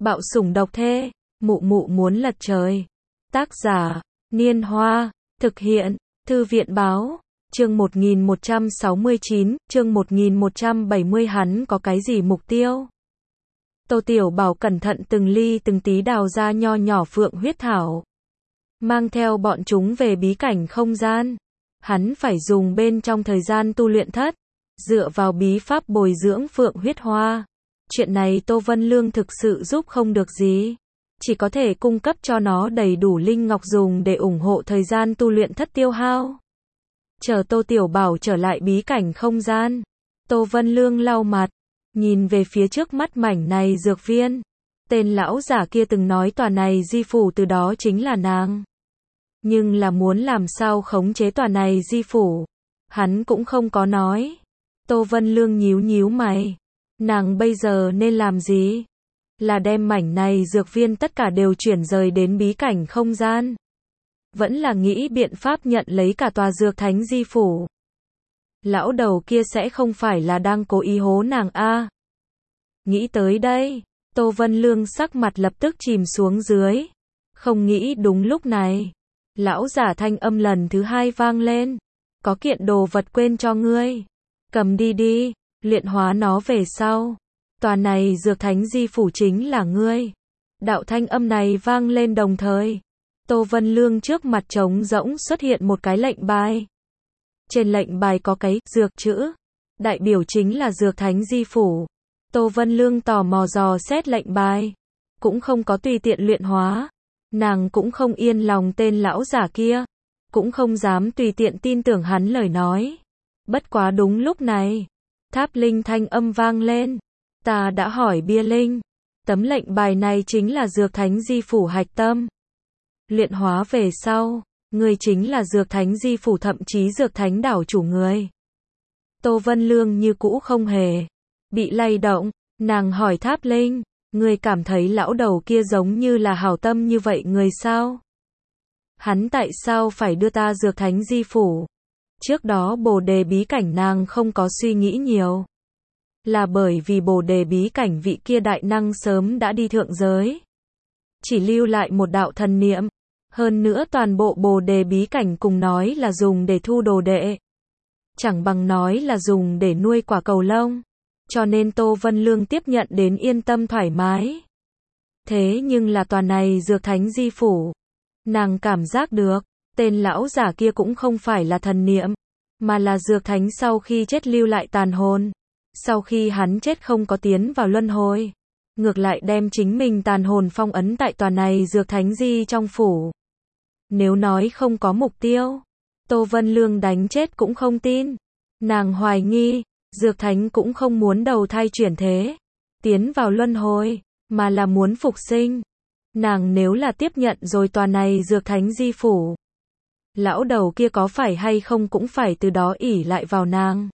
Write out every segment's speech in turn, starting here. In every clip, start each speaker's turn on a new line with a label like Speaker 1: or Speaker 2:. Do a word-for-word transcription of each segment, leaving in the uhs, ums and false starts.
Speaker 1: Bạo sủng độc thê, mụ mụ muốn lật trời. Tác giả, Niên Hoa, thực hiện, Thư viện báo, chương một nghìn một trăm sáu mươi chín, chương một nghìn một trăm bảy mươi hắn có cái gì mục tiêu? Tô Tiểu Bảo cẩn thận từng ly từng tí đào ra nho nhỏ phượng huyết thảo. Mang theo bọn chúng về bí cảnh không gian. Hắn phải dùng bên trong thời gian tu luyện thất. Dựa vào bí pháp bồi dưỡng phượng huyết hoa. Chuyện này Tô Vân Lương thực sự giúp không được gì. Chỉ có thể cung cấp cho nó đầy đủ linh ngọc dùng để ủng hộ thời gian tu luyện thất tiêu hao. Chờ Tô Tiểu Bảo trở lại bí cảnh không gian. Tô Vân Lương lau mặt. Nhìn về phía trước mắt mảnh này dược viên. Tên lão giả kia từng nói tòa này di phủ từ đó chính là nàng. Nhưng là muốn làm sao khống chế tòa này di phủ. Hắn cũng không có nói. Tô Vân Lương nhíu nhíu mày. Nàng bây giờ nên làm gì? Là đem mảnh này dược viên tất cả đều chuyển rời đến bí cảnh không gian. Vẫn là nghĩ biện pháp nhận lấy cả tòa dược thánh di phủ. Lão đầu kia sẽ không phải là đang cố ý hố nàng a? Nghĩ tới đây, Tô Vân Lương sắc mặt lập tức chìm xuống dưới. Không nghĩ đúng lúc này. Lão giả thanh âm lần thứ hai vang lên. Có kiện đồ vật quên cho ngươi. Cầm đi đi, luyện hóa nó về sau. Tòa này dược thánh di phủ chính là ngươi. Đạo thanh âm này vang lên đồng thời. Tô Vân Lương trước mặt trống rỗng xuất hiện một cái lệnh bài. Trên lệnh bài có cái dược chữ. Đại biểu chính là dược thánh di phủ. Tô Vân Lương tò mò dò xét lệnh bài. Cũng không có tùy tiện luyện hóa. Nàng cũng không yên lòng tên lão giả kia. Cũng không dám tùy tiện tin tưởng hắn lời nói. Bất quá đúng lúc này. Tháp Linh thanh âm vang lên. Ta đã hỏi Bia Linh. Tấm lệnh bài này chính là dược thánh di phủ hạch tâm. Luyện hóa về sau. Người chính là dược thánh di phủ thậm chí dược thánh đảo chủ người. Tô Vân Lương như cũ không hề bị lay động. Nàng hỏi Tháp Linh. Người cảm thấy lão đầu kia giống như là hảo tâm như vậy người sao? Hắn tại sao phải đưa ta dược thánh di phủ? Trước đó bồ đề bí cảnh nàng không có suy nghĩ nhiều. Là bởi vì bồ đề bí cảnh vị kia đại năng sớm đã đi thượng giới. Chỉ lưu lại một đạo thần niệm. Hơn nữa toàn bộ bồ đề bí cảnh cùng nói là dùng để thu đồ đệ. Chẳng bằng nói là dùng để nuôi quả cầu lông. Cho nên Tô Vân Lương tiếp nhận đến yên tâm thoải mái. Thế nhưng là tòa này dược thánh di phủ. Nàng cảm giác được, tên lão giả kia cũng không phải là thần niệm. Mà là dược thánh sau khi chết lưu lại tàn hồn. Sau khi hắn chết không có tiến vào luân hồi. Ngược lại đem chính mình tàn hồn phong ấn tại tòa này dược thánh di trong phủ. Nếu nói không có mục tiêu, Tô Vân Lương đánh chết cũng không tin. Nàng hoài nghi, dược thánh cũng không muốn đầu thai chuyển thế, tiến vào luân hồi, mà là muốn phục sinh. Nàng nếu là tiếp nhận rồi tòa này dược thánh di phủ, lão đầu kia có phải hay không cũng phải từ đó ỷ lại vào nàng.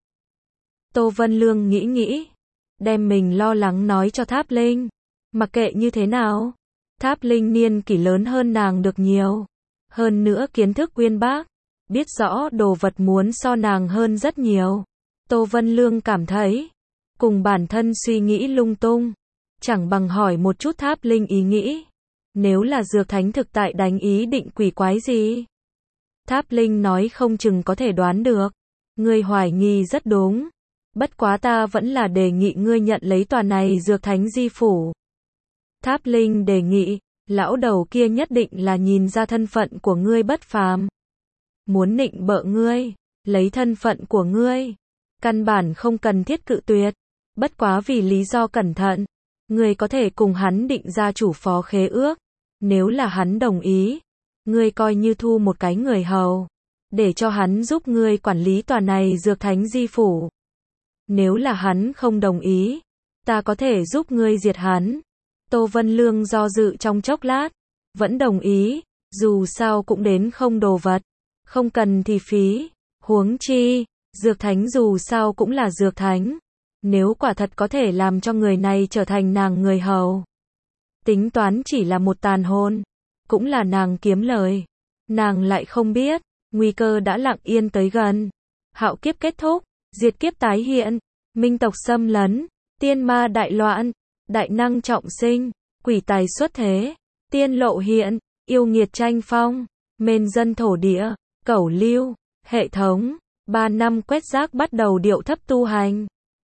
Speaker 1: Tô Vân Lương nghĩ nghĩ, đem mình lo lắng nói cho Tháp Linh. Mặc kệ như thế nào, Tháp Linh niên kỷ lớn hơn nàng được nhiều. Hơn nữa kiến thức uyên bác, biết rõ đồ vật muốn so nàng hơn rất nhiều. Tô Vân Lương cảm thấy, cùng bản thân suy nghĩ lung tung, chẳng bằng hỏi một chút Tháp Linh ý nghĩ. Nếu là dược thánh thực tại đánh ý định quỷ quái gì? Tháp Linh nói không chừng có thể đoán được. Ngươi hoài nghi rất đúng. Bất quá ta vẫn là đề nghị ngươi nhận lấy tòa này dược thánh di phủ. Tháp Linh đề nghị, lão đầu kia nhất định là nhìn ra thân phận của ngươi bất phàm. Muốn nịnh bợ ngươi, lấy thân phận của ngươi. Căn bản không cần thiết cự tuyệt. Bất quá vì lý do cẩn thận, ngươi có thể cùng hắn định ra chủ phó khế ước. Nếu là hắn đồng ý, ngươi coi như thu một cái người hầu, để cho hắn giúp ngươi quản lý tòa này dược thánh di phủ. Nếu là hắn không đồng ý, ta có thể giúp ngươi diệt hắn. Tô Vân Lương do dự trong chốc lát, vẫn đồng ý, dù sao cũng đến không đồ vật, không cần thì phí, huống chi, dược thánh dù sao cũng là dược thánh. Nếu quả thật có thể làm cho người này trở thành nàng người hầu, tính toán chỉ là một tàn hồn, cũng là nàng kiếm lời. Nàng lại không biết, nguy cơ đã lặng yên tới gần. Hạo kiếp kết thúc, diệt kiếp tái hiện, minh tộc xâm lấn, tiên ma đại loạn, đại năng trọng sinh, quỷ tài xuất thế, tiên lộ hiện, yêu nghiệt tranh phong, mên dân thổ địa, cẩu lưu, hệ thống, ba năm quét rác bắt đầu điệu thấp tu hành.